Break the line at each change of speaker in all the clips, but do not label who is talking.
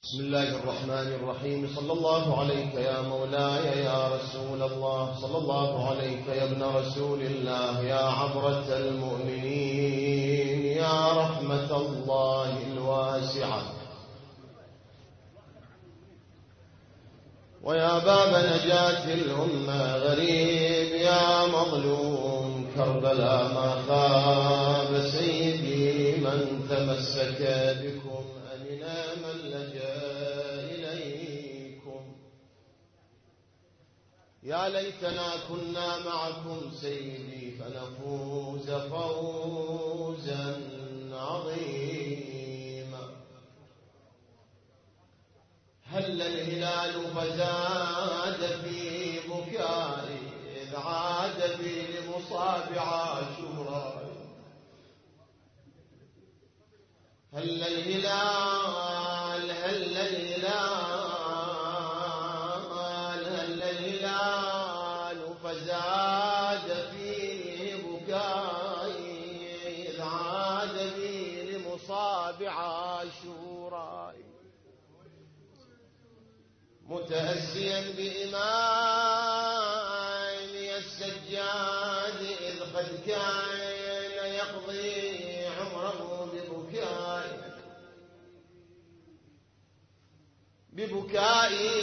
بسم الله الرحمن الرحيم. صلى الله عليك يا مولاي يا رسول الله، صلى الله عليك يا ابن رسول الله، يا عبرة المؤمنين، يا رحمة الله الواسعة، ويا باب نجاة الأمة غريب، يا مظلوم كربلاء ما خاب سيدي من تمسك بكم، أمنا من لجأ إليكم. يا ليتنا كنا معكم سيدي فنفوز فوزا عظيما. هل الهلال فزاد في بكائي إذ عاد بي لمصاب عاشوراء. هل الهلال فزاد في بكائي إذ عاد بي لمصاب عاشوراء. متأسيا بإمامي السجاد إذ قد كان يقضي عمره ببكائي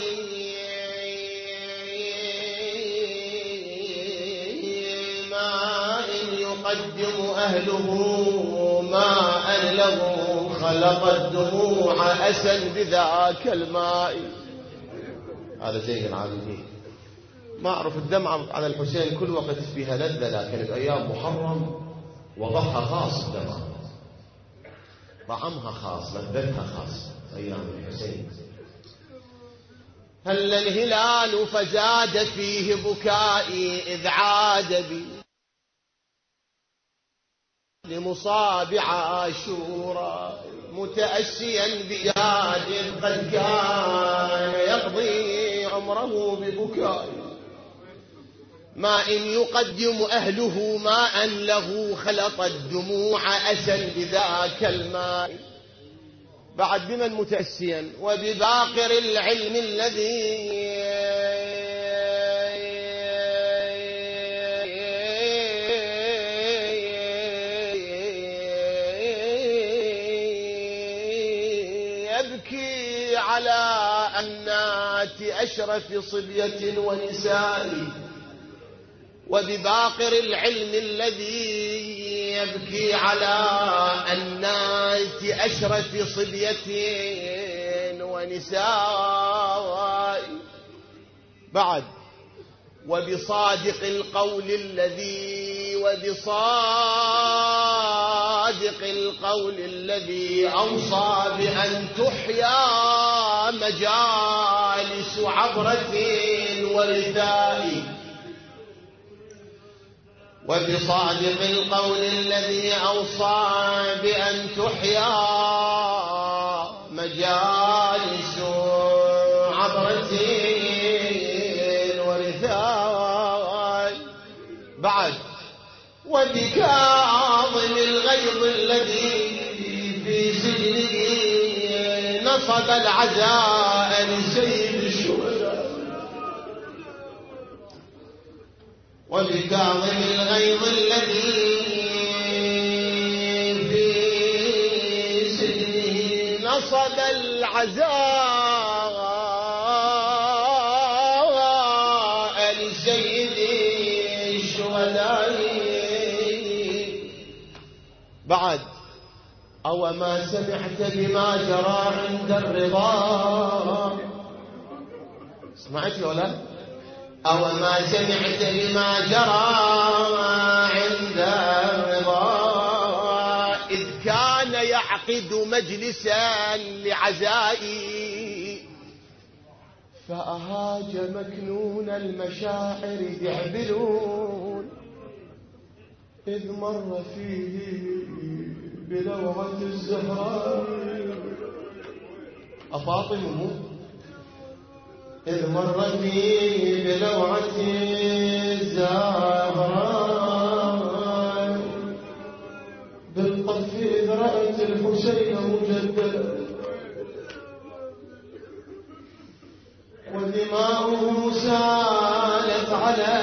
ماء يقدم أهله ماء له خلق الدموع أسا بذاك الماء. هذا زين العابدين. ما أعرف الدمعة على الحسين كل وقت فيها لذة، لكن بأيام محرم وضعها خاص، الدمعة طعمها خاص، لذتها خاص أيام الحسين. هل الهلال فزاد فيه بكائي إذ عاد بي لمصاب عاشوراء. متأسيا بجاد قد كان يقضي عمره ببكائي ماء يقدم أهله ماء له خلط الدموع أسا بذاك الماء. بعد بمن متأسيا؟ وبباقر العلم الذي يبكي على أنات أشرف صبية ونساء. وبباقر العلم الذي يبكي على أنات أشرف صبية ونساء. بعد وبصادق القول الذي أوصى بأن تحيا مجالس عبرة ورثاء. وبصادق القول الذي أوصى بأن تحيا مجالس عبرة ورثاء. بعد وبكاظم الغيظ الذي في سجنه نصب العزاء لسيد الشهداء. وبكاظم الغيظ الذي في سجنه نصب العزاء لسيد الشهداء. بعد أو ما سمعت بما جرى عند الرضا. سمعت ولا؟ أو ما سمعت بما جرى عند الرضا إذ كان يعقد مجلسا لعزائي فأهاج مكنون المشاعر دعبلون إذ مر فيه بلوعة الزهراء. أفاطمه إذ مر فيه بلوعة الزهراء بالطف إذ رأت الحسين مجددا ودماؤه سالت على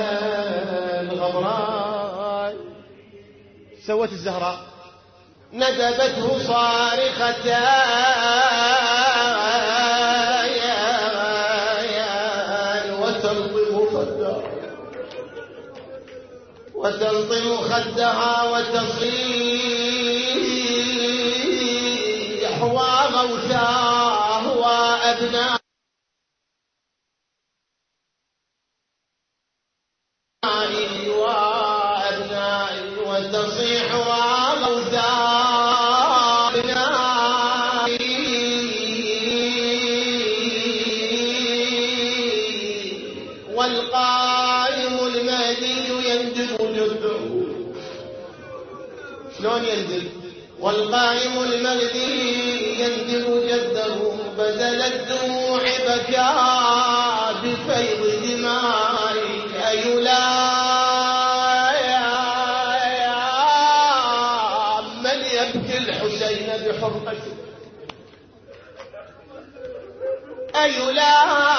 الغبراء. سوت الزهراء ندبته صارخة وتلطم خدها وتصيح وغوثاه وأبنائي وأبنائي وتصيح وغوثاه أبنائي والقائم المهدي يندب جده. شلون يندب؟ والقائم المهدي يندب جده بدل الدموع بكى بفيض دمائي. أيلا من يبكي الحسين بحرقته، أيلا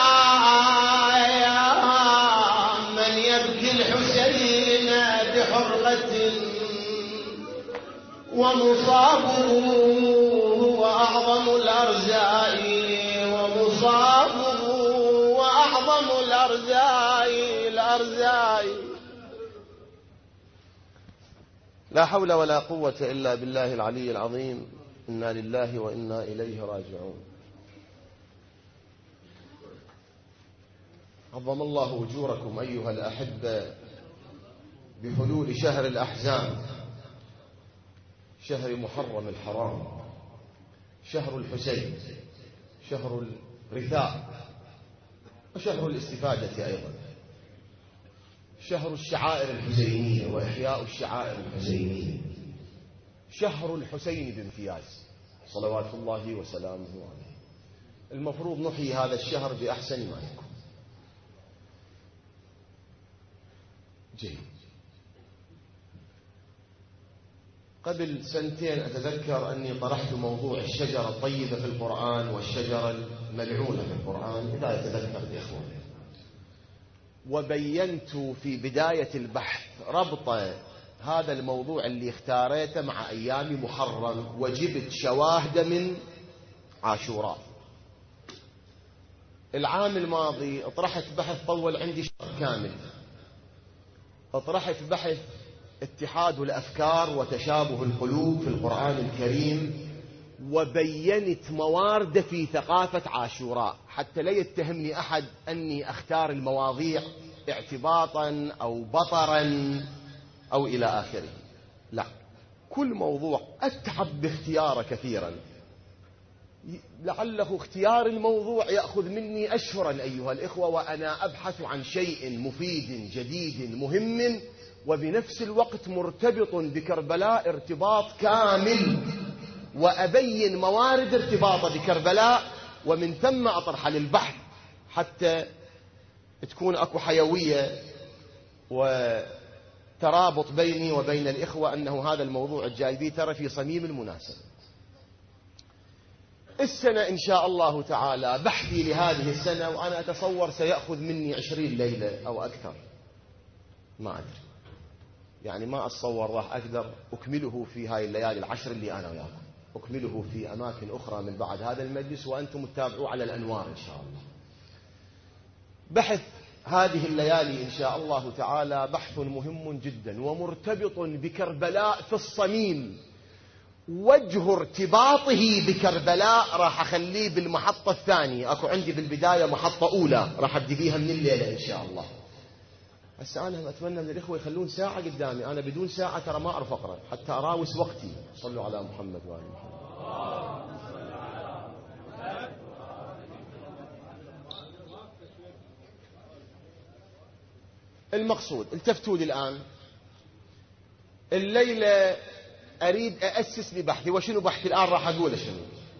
من يبكي الحسين بحرقة ومصابه هو أعظم الأرزاء ومصابه وأعظم الأرزاء. لا حول ولا قوة إلا بالله العلي العظيم. إنا لله وإنا إليه راجعون. عظم الله أجوركم أيها الأحبة بحلول شهر الأحزان، شهر محرم الحرام، شهر الحسين، شهر الرثاء، وشهر الاستفادة أيضا، شهر الشعائر الحسينية وإحياء الشعائر الحسينية، شهر الحسين بامتياز صلوات الله وسلامه عليه. المفروض نحيي هذا الشهر بأحسن ما يكون. جيد. قبل سنتين أتذكر أني طرحت موضوع الشجرة الطيبة في القرآن والشجرة الملعونة في القرآن، إذا يتذكر الإخوة، وبينت في بداية البحث ربط هذا الموضوع اللي اختاريته مع أيام محرم، وجبت شواهد من عاشوراء. العام الماضي اطرحت بحث طول عندي شهر كامل، اطرحت بحث اتحاد الأفكار وتشابه القلوب في القرآن الكريم، وبينت موارد في ثقافة عاشوراء، حتى لا يتهمني أحد أني أختار المواضيع اعتباطا أو بطرا أو إلى آخره. لا، كل موضوع أتعب باختياره كثيرا، لعله اختيار الموضوع يأخذ مني أشهرا أيها الإخوة، وأنا أبحث عن شيء مفيد جديد مهم، وبنفس الوقت مرتبط بكربلاء ارتباط كامل، وأبين موارد ارتباطه بكربلاء، ومن ثم أطرح للبحث حتى تكون أكو حيوية وترابط بيني وبين الإخوة أنه هذا الموضوع الجاي بي ترى في صميم المناسبة. السنة إن شاء الله تعالى بحثي لهذه السنة، وأنا أتصور سيأخذ مني 20 ليلة أو أكثر، ما أدري، يعني ما أتصور راح أقدر أكمله في هاي الليالي العشر اللي أنا وياكم، أكمله في أماكن أخرى من بعد هذا المجلس، وأنتم تتابعوا على الأنوار إن شاء الله. بحث هذه الليالي إن شاء الله تعالى بحث مهم جدا ومرتبط بكربلاء في الصميم. وجه ارتباطه بكربلاء راح أخليه بالمحطة الثانية، أكو عندي بالبداية محطة أولى راح أبدي بيها من الليلة إن شاء الله. هسه أنا أتمنى من الإخوة يخلون ساعة قدامي، أنا بدون ساعة ترى ما أعرف أقرأ حتى أراوس وقتي. صلوا على محمد وآل محمد. المقصود التفتوا لي الآن، الليلة أريد أأسس لبحثي. وشنو بحثي الآن راح أقوله شنو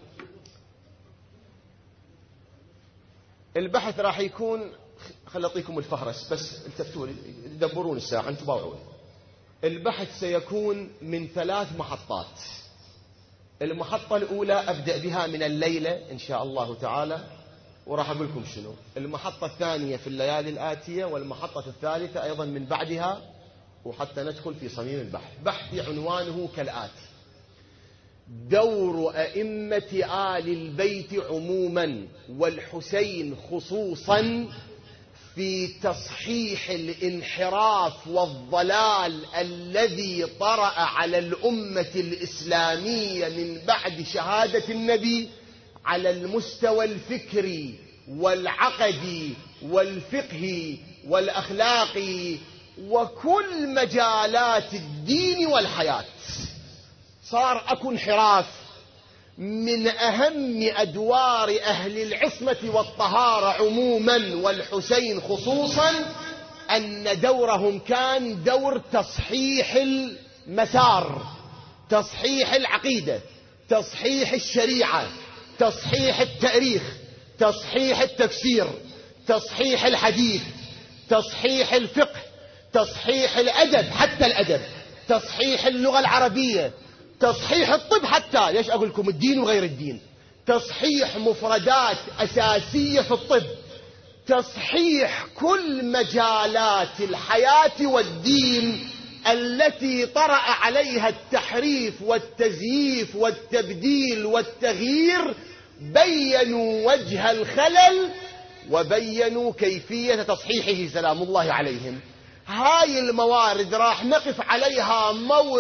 البحث راح يكون. خل أعطيكم الفهرس بس التفتوا لي، دبرون الساعة أنتم باوعون. البحث سيكون من 3 محطات. المحطة الأولى أبدأ بها من الليلة إن شاء الله تعالى، وراح أقول لكم شنو المحطة الثانية في الليالي الآتية، والمحطة الثالثة أيضا من بعدها، وحتى ندخل في صميم البحث. بحثي عنوانه كالآتي: دور أئمة آل البيت عموما والحسين خصوصا في تصحيح الانحراف والضلال الذي طرأ على الأمة الإسلامية من بعد شهادة النبي على المستوى الفكري والعقدي والفقهي والأخلاقي وكل مجالات الدين والحياة. صار أكو انحراف. من أهم أدوار أهل العصمة والطهارة عموما والحسين خصوصا أن دورهم كان دور تصحيح المسار، تصحيح العقيدة، تصحيح الشريعة، تصحيح التاريخ، تصحيح التفسير، تصحيح الحديث، تصحيح الفقه، تصحيح الأدب، حتى الأدب، تصحيح اللغة العربية، تصحيح الطب، حتى ليش أقول لكم الدين وغير الدين، تصحيح مفردات أساسية في الطب، تصحيح كل مجالات الحياة والدين التي طرأ عليها التحريف والتزييف والتبديل والتغيير. بينوا وجه الخلل وبينوا كيفية تصحيحه سلام الله عليهم. هاي الموارد راح نقف عليها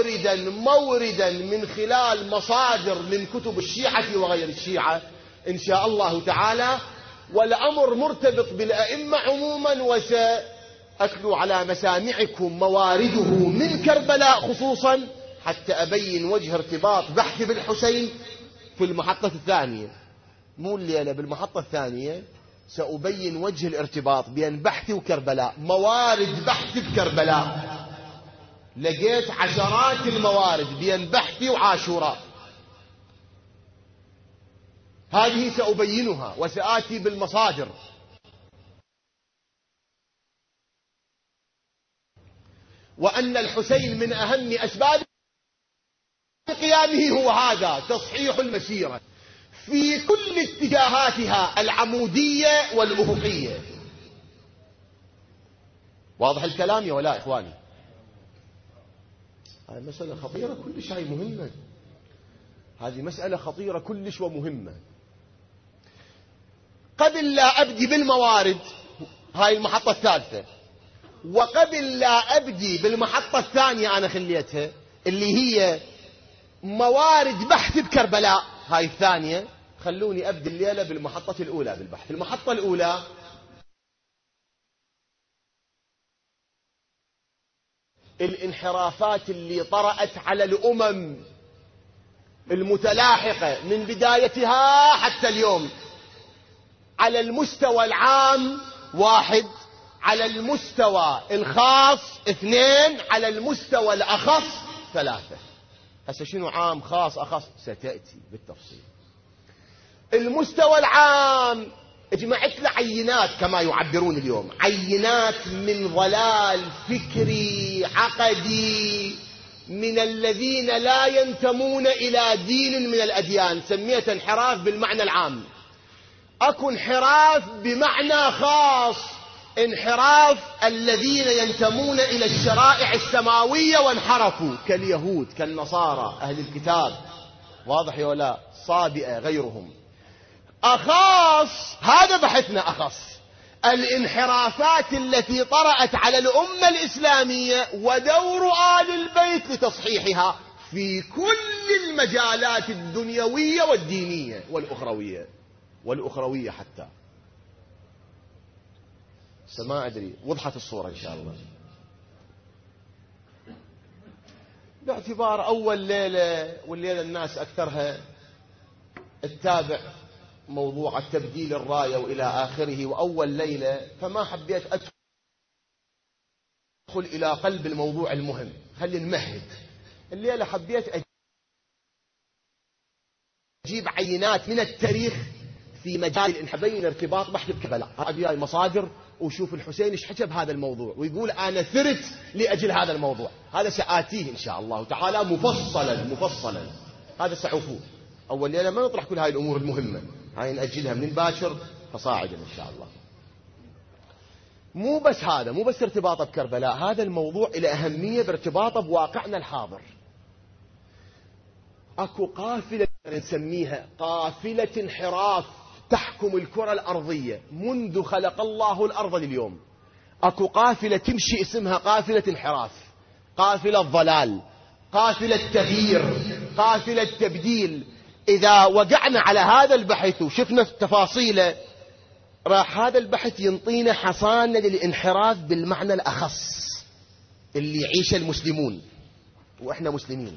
موردا من خلال مصادر من كتب الشيعة وغير الشيعة إن شاء الله تعالى، والأمر مرتبط بالأئمة عموما، وسأتلو على مسامعكم موارده من كربلاء خصوصا حتى أبين وجه ارتباط بحثي بالحسين في المحطة الثانية. مو الليلة، بالمحطة الثانية سأبين وجه الارتباط بين بحثي وكربلاء. موارد بحثي بكربلاء لقيت عشرات الموارد بين بحثي وعاشوراء، هذه سأبينها وسآتي بالمصادر. وأن الحسين من أهم أسباب قيامه هو هذا تصحيح المسيرة في كل اتجاهاتها العمودية والأفقية. واضح الكلام يا ولا إخواني؟ هذه مسألة خطيرة كلش، هاي مهمة، هذه مسألة خطيرة كلش ومهمة. قبل لا أبدي بالموارد، هاي المحطة الثالثة، وقبل لا أبدي بالمحطة الثانية أنا خليتها اللي هي موارد بحث بكربلاء، هاي الثانية، خلوني أبدي الليلة بالمحطة الأولى بالبحث. المحطة الأولى الانحرافات اللي طرأت على الأمم المتلاحقة من بدايتها حتى اليوم، على المستوى العام 1، على المستوى الخاص 2، على المستوى الأخص 3. هسه شنو عام خاص أخص ستأتي بالتفصيل. المستوى العام اجمعت له عينات كما يعبرون اليوم، عينات من ضلال فكري عقدي من الذين لا ينتمون إلى دين من الأديان، سميت انحراف بالمعنى العام. أكو انحراف بمعنى خاص، انحراف الذين ينتمون إلى الشرائع السماوية وانحرفوا كاليهود كالنصارى أهل الكتاب، واضح يا ولا؟ صابئة غيرهم. أخاص هذا بحثنا، أخص الانحرافات التي طرأت على الأمة الإسلامية ودور آل البيت لتصحيحها في كل المجالات الدنيوية والدينية والأخروية حتى. ما أدري وضحت الصورة إن شاء الله. باعتبار أول ليلة، والليلة الناس أكثرها تتابع موضوع التبديل الراية وإلى آخره، وأول ليلة، فما حبيت أدخل إلى قلب الموضوع المهم، خلي نمهد. الليلة حبيت أجيب عينات من التاريخ في مجال الانحبين ارتباط بحث بكربلاء. أبي مصادر وشوف الحسين ايش حكى بهذا الموضوع، ويقول أنا ثرت لأجل هذا الموضوع. هذا سآتيه إن شاء الله تعالى مفصلا. هذا سأعوفوه. أول ليلة ما نطرح كل هاي الأمور المهمة، هاي نأجلها من باكر فصاعدا إن شاء الله. مو بس هذا، مو بس ارتباطه بكربلاء، هذا الموضوع إلى أهمية بارتباطه بواقعنا الحاضر. أكو قافلة نسميها قافلة انحراف تحكم الكرة الأرضية منذ خلق الله الأرض لليوم. أكو قافلة تمشي اسمها قافلة انحراف، قافلة ضلال، قافلة تغيير، قافلة تبديل. إذا وقعنا على هذا البحث وشفنا تفاصيله، راح هذا البحث ينطينا حصانة للانحراف بالمعنى الأخص اللي يعيشه المسلمون وإحنا مسلمين.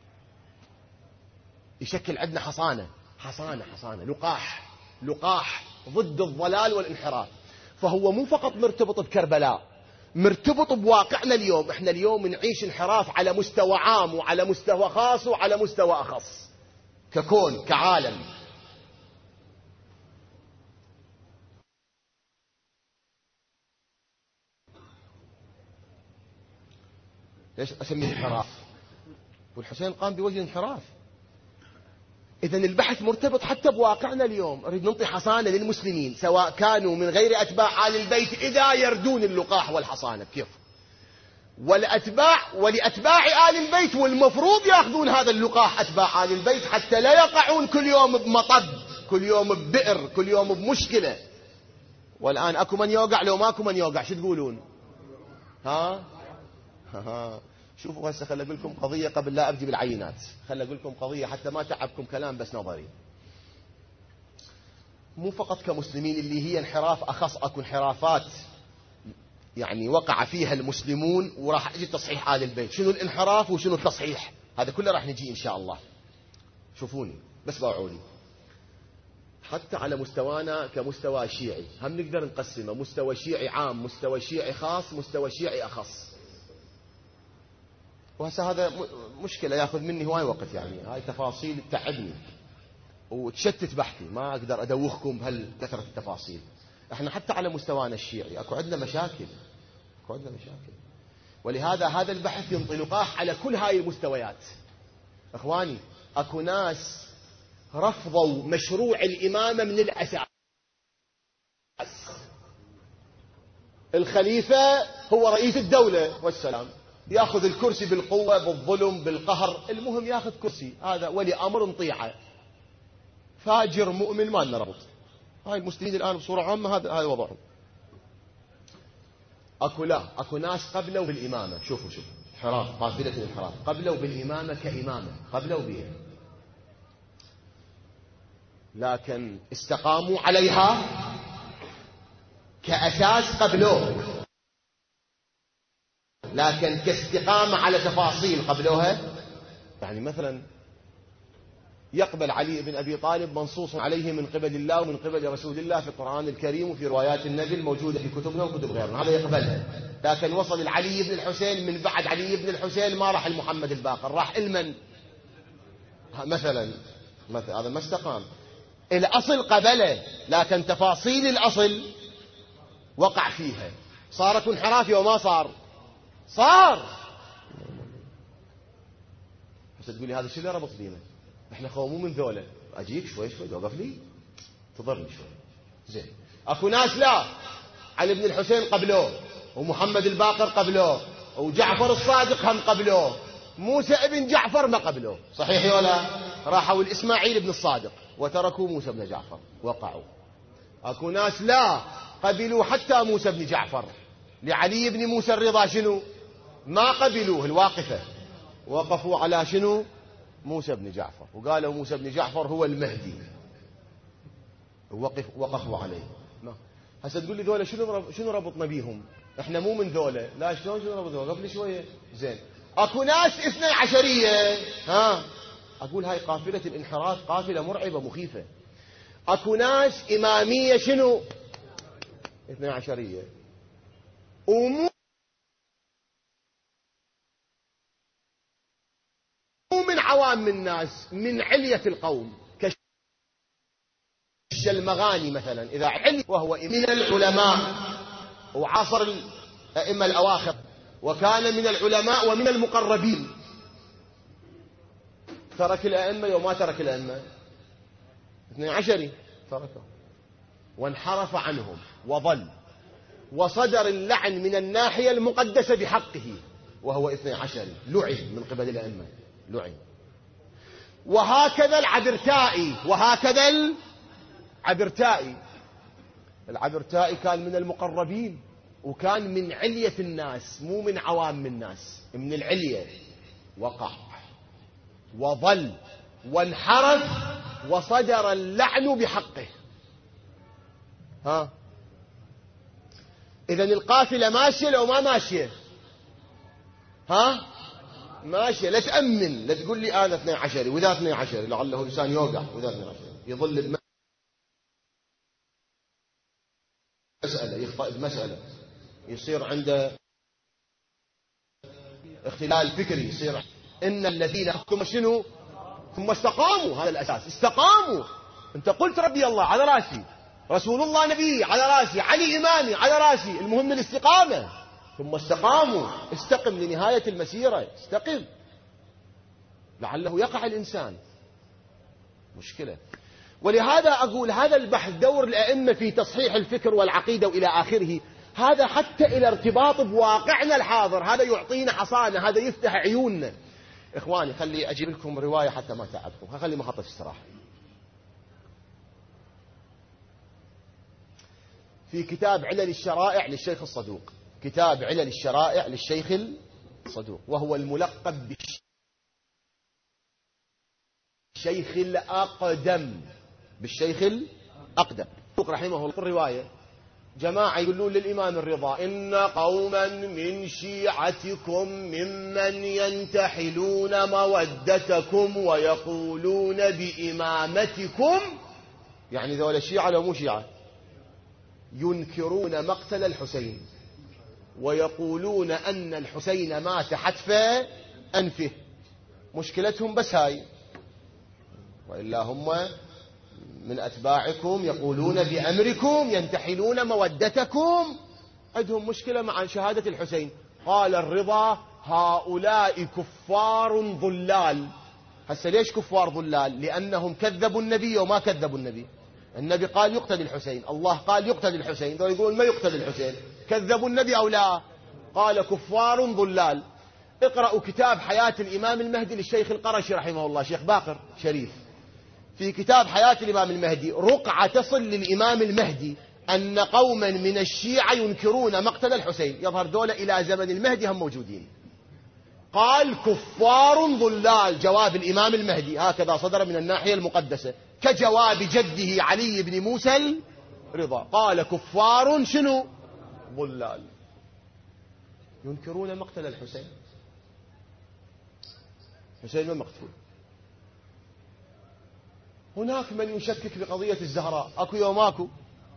يشكل عندنا حصانة لقاح ضد الضلال والانحراف. فهو مو فقط مرتبط بكربلاء، مرتبط بواقعنا اليوم. احنا اليوم نعيش انحراف على مستوى عام وعلى مستوى خاص وعلى مستوى أخص، ككون كعالم. ليش أسميه انحراف؟ والحسين قام بوجه انحراف. إذن البحث مرتبط حتى بواقعنا اليوم. أريد ننطي حصانة للمسلمين سواء كانوا من غير أتباع آل البيت إذا يردون اللقاح والحصانة كيف، ولأتباع آل البيت والمفروض يأخذون هذا اللقاح أتباع آل البيت حتى لا يقعون كل يوم بمطب، كل يوم ببئر، كل يوم بمشكلة. والآن أكو من يوقع، لو ماكو من يوقع شو تقولون؟ ها شوفوا هسه خلي أقول لكم قضية قبل لا أبدي بالعينات. خلي أقول لكم قضية حتى ما تعبكم كلام بس نظري. مو فقط كمسلمين اللي هي انحراف أخص، أكو انحرافات يعني وقع فيها المسلمون وراح أجي تصحيح آل البيت. شنو الانحراف وشنو التصحيح؟ هذا كله راح نجي إن شاء الله. شوفوني بس باوعوني. حتى على مستوانا كمستوى شيعي هم نقدر نقسمه مستوى شيعي عام، مستوى شيعي خاص، مستوى شيعي أخص. وهسه هذا مشكلة ياخذ مني هواي وقت، يعني هاي تفاصيل تعبني وتشتت بحثي، ما أقدر أدوخكم بهالكثرة التفاصيل. احنا حتى على مستوانا الشيعي اكو عندنا مشاكل، ولهذا هذا البحث ينطي لقاح على كل هاي المستويات. اخواني اكو ناس رفضوا مشروع الإمامة من الأساس. الخليفة هو رئيس الدولة والسلام، ياخذ الكرسي بالقوة بالظلم بالقهر، المهم ياخذ كرسي، هذا ولي أمر نطيعه. فاجر مؤمن ما لنا ربط. هاي المسلمين الآن بصورة عامة هذا وضعهم. أكو ناس قبلوا بالإمامة. شوفوا انحراف، قافلة الانحراف، قبلوا بالإمامة كإمامة، قبلوا بها لكن استقاموا عليها كأساس، قبلوه لكن كاستقامة على تفاصيل قبلوها. يعني مثلا يقبل علي بن أبي طالب منصوص عليه من قبل الله ومن قبل رسول الله في القرآن الكريم وفي روايات النبي الموجودة في كتبنا وكتب غيرنا، هذا يقبلها. لكن وصل العلي بن الحسين، من بعد علي بن الحسين ما راح المحمد الباقر، راح المن مثلا هذا ما استقام. الأصل قبله لكن تفاصيل الأصل وقع فيها. صارت انحرافي وما صار. بس تقول لي هذا الشيء اللي ربط بينا، احنا مو من ذولا. اجيك شوي توقف لي تضرني شوي. زين اكو ناس لا، علي بن الحسين قبلوه، ومحمد الباقر قبلوه، وجعفر الصادق هم قبلوه، موسى ابن جعفر ما قبلوه، صحيح ولا؟ راحوا الاسماعيل بن الصادق وتركوا موسى بن جعفر، وقعوا. اكو ناس لا، قبلوا حتى موسى بن جعفر، لعلي بن موسى الرضا شنو ما قبلوه، الواقفة وقفوا على شنو؟ موسى بن جعفر، وقالوا موسى بن جعفر هو المهدي، وقفوا عليه. هسه تقول لي ذولا شنو ربطنا بيهم؟ احنا مو من ذولا. لا شلون شنو ربطنا؟ وقف لي شويه. زين اكو ناس 12 اقول هاي قافله الانحراف قافله مرعبه مخيفه. اكو ناس اماميه شنو 12 ومو من عوام الناس، من علية القوم، كالمغاني مثلا، إذا علي وهو من العلماء وعاصر الأئمة الأواخر وكان من العلماء ومن المقربين، ترك الأئمة وما ترك الأئمة 12 تركه. وانحرف عنهم وضل، وصدر اللعن من الناحية المقدسة بحقه وهو 12، لعن من قبل الأئمة، لعن. وهكذا العبرتائي، العبرتائي كان من المقربين، وكان من علية الناس مو من عوام الناس، من العلية. وقع وضل وانحرف وصدر اللعن بحقه. ها إذن القافلة ماشية لو ما ماشية؟ ها ماشية. لا تأمن، لا تقول لي أنا 12 وإذا 12 لعله إنسان يوقع، وإذا 12 يظل مسألة، يخطئ بمسألة، يصير عنده اختلال فكري، يصير إن الذين ثم شنو ثم استقاموا، هذا الأساس، استقاموا. أنت قلت ربي الله على راسي، رسول الله نبي على راسي، علي إمامي على راسي، المهم الاستقامة. ثم استقاموا، استقم لنهاية المسيرة، استقم، لعله يقع الإنسان، مشكلة. ولهذا أقول هذا البحث دور الأئمة في تصحيح الفكر والعقيدة وإلى آخره، هذا حتى إلى ارتباط بواقعنا الحاضر، هذا يعطينا حصانة، هذا يفتح عيوننا. إخواني خلي أجيب لكم رواية حتى ما تعبكم، خلي محطة استراحة. في كتاب علل الشرائع للشيخ الصدوق، كتاب علل الشرائع للشيخ الصدوق، وهو الملقب بالشيخ الأقدم، بالشيخ الأقدم رحمه الله. الرواية جماعة يقولون للإمام الرضا: إن قوما من شيعتكم ممن ينتحلون مودتكم ويقولون بإمامتكم، يعني ذول الشيعة لو مو شيعة، ينكرون مقتل الحسين ويقولون أن الحسين مات حتف أنفه. مشكلتهم بس هاي، وإلا هم من أتباعكم يقولون بأمركم، ينتحلون مودتكم، عندهم مشكلة مع شهادة الحسين. قال الرضا: هؤلاء كفار ضلال. هسه ليش كفار ضلال؟ لأنهم كذبوا النبي وما كذبوا النبي. النبي قال يقتل الحسين، الله قال يقتل الحسين، دول يقولون ما يقتل الحسين، كذبوا النبي أو لا؟ قال كفار ضلال. اقرأوا كتاب حياة الإمام المهدي للشيخ القرشي رحمه الله، شيخ باقر شريف، في كتاب حياة الإمام المهدي رقعة تصل للإمام المهدي أن قوما من الشيعة ينكرون مقتل الحسين، يظهر دولة إلى زمن المهدي هم موجودين. قال كفار ضلال، جواب الإمام المهدي هكذا صدر من الناحية المقدسة، كجواب جده علي بن موسى الرضا، قال كفار شنو ضلال، ينكرون مقتل الحسين. حسين ما مقتول. هناك من يشكك بقضية الزهراء، أكو يوم أكو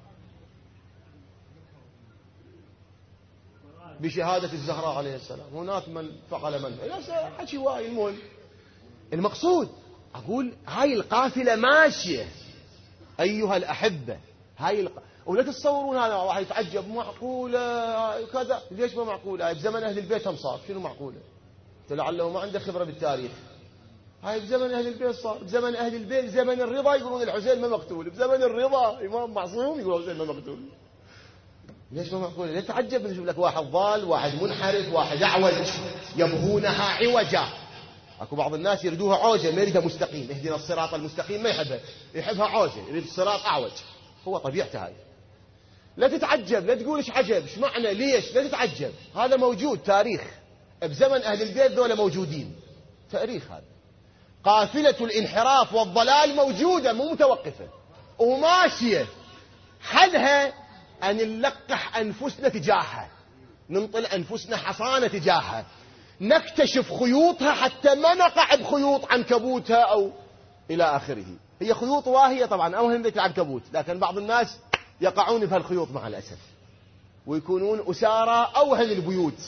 بشهادة الزهراء عليه السلام، هناك من فعل من حكي واي. المهم المقصود أقول هاي القافلة ماشية أيها الأحبة، ولا تتصورون هذا واحد يتعجب معقولة كذا، ليش ما معقولة؟ بزمن أهل البيت هم صار، شنو معقولة؟ لعله ما عنده خبرة بالتاريخ. هاي بزمن أهل البيت صار، بزمن أهل البيت، زمن الرضا يقولون الحسين ما مقتول، بزمن الرضا إمام معصوم يقولون الحسين ما مقتول. ليش ما معقولة؟ لا تعجب نشوف لك واحد ضال، واحد منحرف، واحد أعوج، يبغونها عوجا. أكو بعض الناس يريدوها عوجة، ما يريدها مستقيم، اهدنا الصراط المستقيم، ما يحبها، يحبها عوجة، يريد الصراط أعوج، هو طبيعته هاي. لا تتعجب، لا تقول ايش عجب، ايش معنى، ليش، لا تتعجب، هذا موجود تاريخ، بزمن أهل البيت ذولا موجودين، تاريخ هذا. قافلة الانحراف والضلال موجودة، مو متوقفة وماشية، حلها أن نلقح أنفسنا تجاهها، ننطل أنفسنا حصانة تجاهها، نكتشف خيوطها حتى ما نقع بخيوط عنكبوتها أو إلى آخره. هي خيوط واهية طبعا، أوهم ذلك العنكبوت، لكن بعض الناس يقعون بهالخيوط مع الأسف، ويكونون أسارى أوهن البيوت.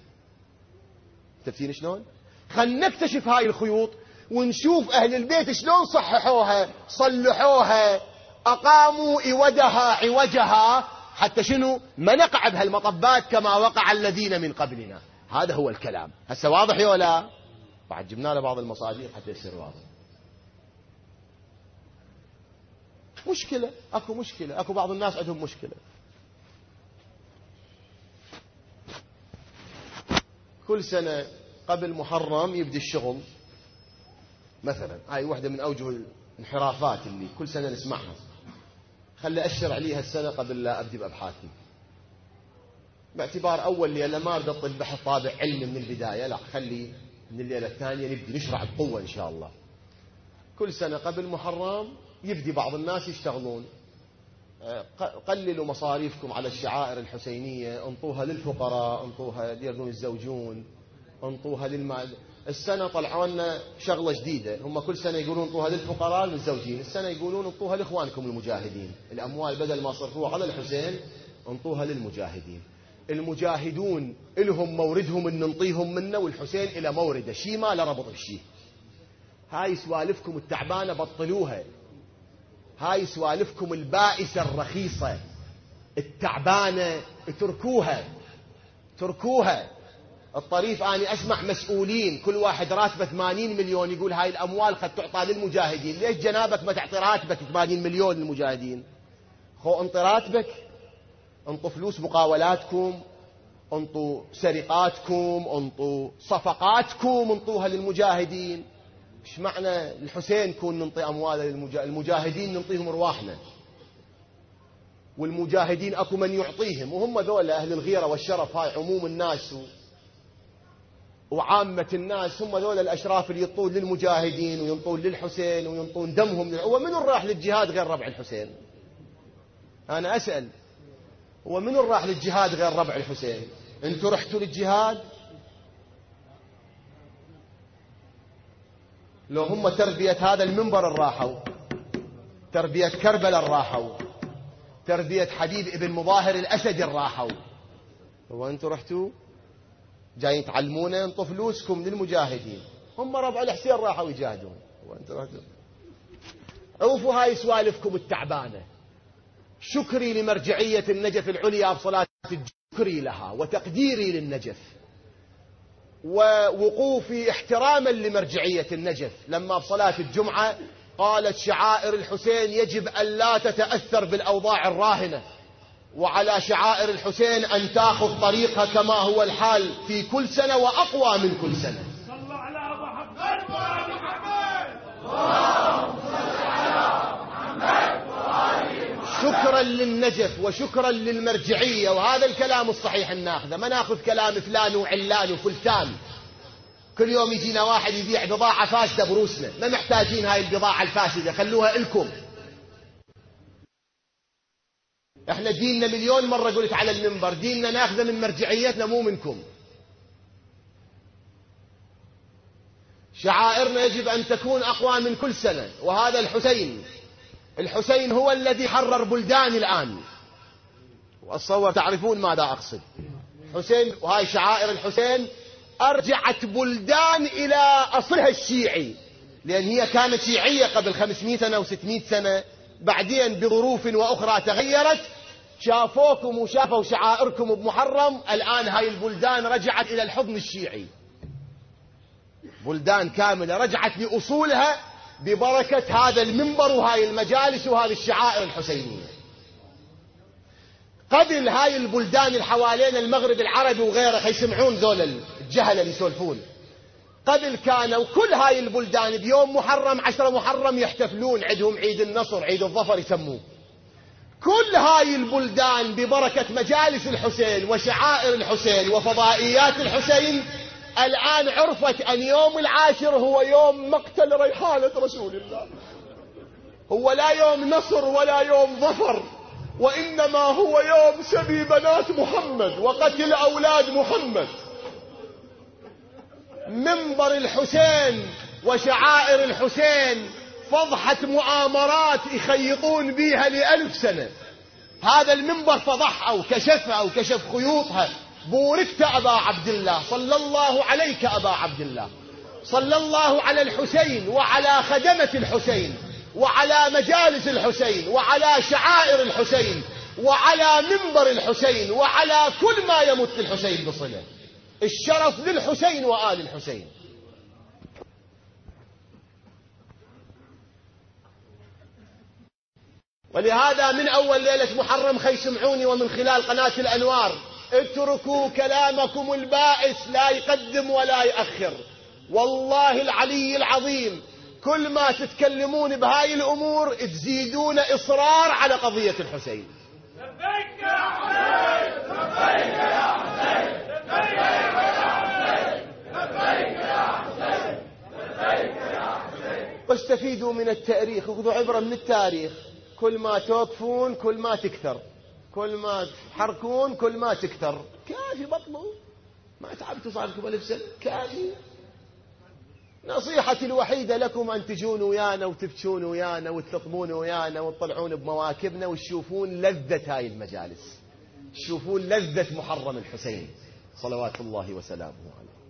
تفسير شلون؟ خلنا نكتشف هاي الخيوط ونشوف أهل البيت شلون صححوها، صلحوها، أقاموا عوجها حتى شنو ما نقع بهالمطبات كما وقع الذين من قبلنا. هذا هو الكلام. هسه واضح يا ولا؟ بعد جبنا له بعض المصادر حتى يصير واضح. مشكلة، أكو مشكلة، أكو بعض الناس عندهم مشكلة. كل سنة قبل محرم يبدي الشغل مثلا، هاي واحدة من أوجه الانحرافات اللي كل سنة نسمعها. خلي أشر عليها السنة قبل لا أبدي بأبحاثي، باعتبار أول ليلة ما أريد أطل البحث طابع علمي من البداية، لا خلي من الليلة الثانية نبدي نشرع بقوة إن شاء الله. كل سنة قبل محرم يبدي بعض الناس يشتغلون، قللوا مصاريفكم على الشعائر الحسينية، انطوها للفقراء، انطوها ليردون الزوجون، انطوها للمال. السنة طلعوا لنا شغلة جديدة، هم كل سنة يقولون انطوها للفقراء المتزوجين، السنة يقولون انطوها لإخوانكم المجاهدين. الأموال بدل ما صرفوها على الحسين انطوها للمجاهدين. المجاهدون إلهم موردهم إن ننطيهم منه، والحسين إلى مورده، شي ما له ربط بشي. هاي سوالفكم التعبانة بطلوها، هاي سوالفكم البائسة الرخيصة التعبانة تركوها. الطريف أني أسمع مسؤولين كل واحد راتبه 80 مليون يقول هاي الأموال قد تعطى للمجاهدين. ليش جنابك ما تعطي راتبك 80 مليون للمجاهدين؟ خو انطي راتبك، انطوا فلوس مقاولاتكم، انطوا سرقاتكم، انطوا صفقاتكم، انطوها للمجاهدين. ايش معنى الحسين كون ننطي أموال المجاهدين ننطيهم أرواحنا؟ والمجاهدين أكو من يعطيهم، وهم ذولا أهل الغيرة والشرف، هاي عموم الناس وعامة الناس، هم ذولا الأشراف اللي ينطون للمجاهدين وينطون للحسين وينطون دمهم. ومن راح للجهاد غير ربع الحسين؟ أنا أسأل، ومن راح للجهاد غير ربع الحسين؟ أنتوا رحتوا للجهاد؟ لو هم تربية هذا المنبر الراحوا، تربية كربلاء الراحوا، تربية حبيب ابن مظاهر الأسد الراحوا، هو أنتوا رحتوا جايين تعلمونا انطوا فلوسكم للمجاهدين؟ هم ربع الحسين راحوا يجاهدون، هو أنتوا رحتوا؟ عوفوا هاي سوالفكم التعبانة. شكري لمرجعية النجف العليا بصلاة شكري لها وتقديري للنجف ووقوفي احتراما لمرجعية النجف لما بصلاة الجمعة قالت شعائر الحسين يجب أن لا تتأثر بالأوضاع الراهنة، وعلى شعائر الحسين أن تأخذ طريقها كما هو الحال في كل سنة وأقوى من كل سنة.
صلى على محمد وآل محمد.
شكرا للنجف وشكرا للمرجعية، وهذا الكلام الصحيح الناخذه، ما ناخذ كلام فلان وعلان وفلتان. كل يوم يجينا واحد يبيع بضاعة فاسدة بروسنا، ما محتاجين هاي البضاعة الفاسدة، خلوها إلكم. احنا ديننا مليون مرة قلت على المنبر، ديننا ناخذه من مرجعيتنا مو منكم. شعائرنا يجب أن تكون أقوى من كل سنة، وهذا الحسين هو الذي حرر بلدان الآن، وأتصور تعرفون ماذا أقصد. حسين، وهاي شعائر الحسين أرجعت بلدان إلى أصلها الشيعي، لأن هي كانت شيعية قبل 500 سنة و600 سنة، بعدين بظروف وأخرى تغيرت، شافوكم وشافوا شعائركم بمحرم، الآن هاي البلدان رجعت إلى الحضن الشيعي، بلدان كاملة رجعت لأصولها ببركة هذا المنبر وهاي المجالس وهذه الشعائر الحسينية. قبل هاي البلدان اللي حوالين المغرب العربي وغيره، يسمعون ذول الجهل اللي يسولفون، قبل كانوا كل هاي البلدان بيوم محرم 10 محرم يحتفلون، عندهم عيد النصر، عيد الظفر يسموه. كل هاي البلدان ببركة مجالس الحسين وشعائر الحسين وفضائيات الحسين الآن عرفت أن يوم 10 هو يوم مقتل ريحانة رسول الله، هو لا يوم نصر ولا يوم ظفر، وإنما هو يوم سبي بنات محمد وقتل أولاد محمد. منبر الحسين وشعائر الحسين فضحة مؤامرات يخيطون بيها ل1000 سنة. هذا المنبر فضحها وكشفها وكشف خيوطها. بوركت أبا عبد الله، صلى الله عليك أبا عبد الله، صلى الله على الحسين وعلى خدمة الحسين وعلى مجالس الحسين وعلى شعائر الحسين وعلى منبر الحسين وعلى كل ما يمت الحسين بصلة. الشرف للحسين وآل الحسين. ولهذا من أول ليلة محرم يسمعوني ومن خلال قناة الأنوار: اتركوا كلامكم البائس لا يقدم ولا يأخر. والله العلي العظيم كل ما تتكلمون بهاي الأمور تزيدون إصرار على قضية الحسين.
لبيك يا حسين، لبيك يا حسين، لبيك يا حسين، لبيك يا حسين، لبيك يا حسين.
واستفيدوا من التاريخ، خذوا عبرة من التاريخ. كل ما توقفون كل ما تكثر، كل ما تحركون كل ما تكثر. كافي بطلوا، ما تعبتوا صار لكم 1000 سنة، كافي. نصيحتي الوحيدة لكم أن تجون ويانا وتبكون ويانا وتلطمون ويانا وتطلعون بمواكبنا وتشوفون لذة هاي المجالس، تشوفون لذة محرم الحسين صلوات الله وسلامه عليه.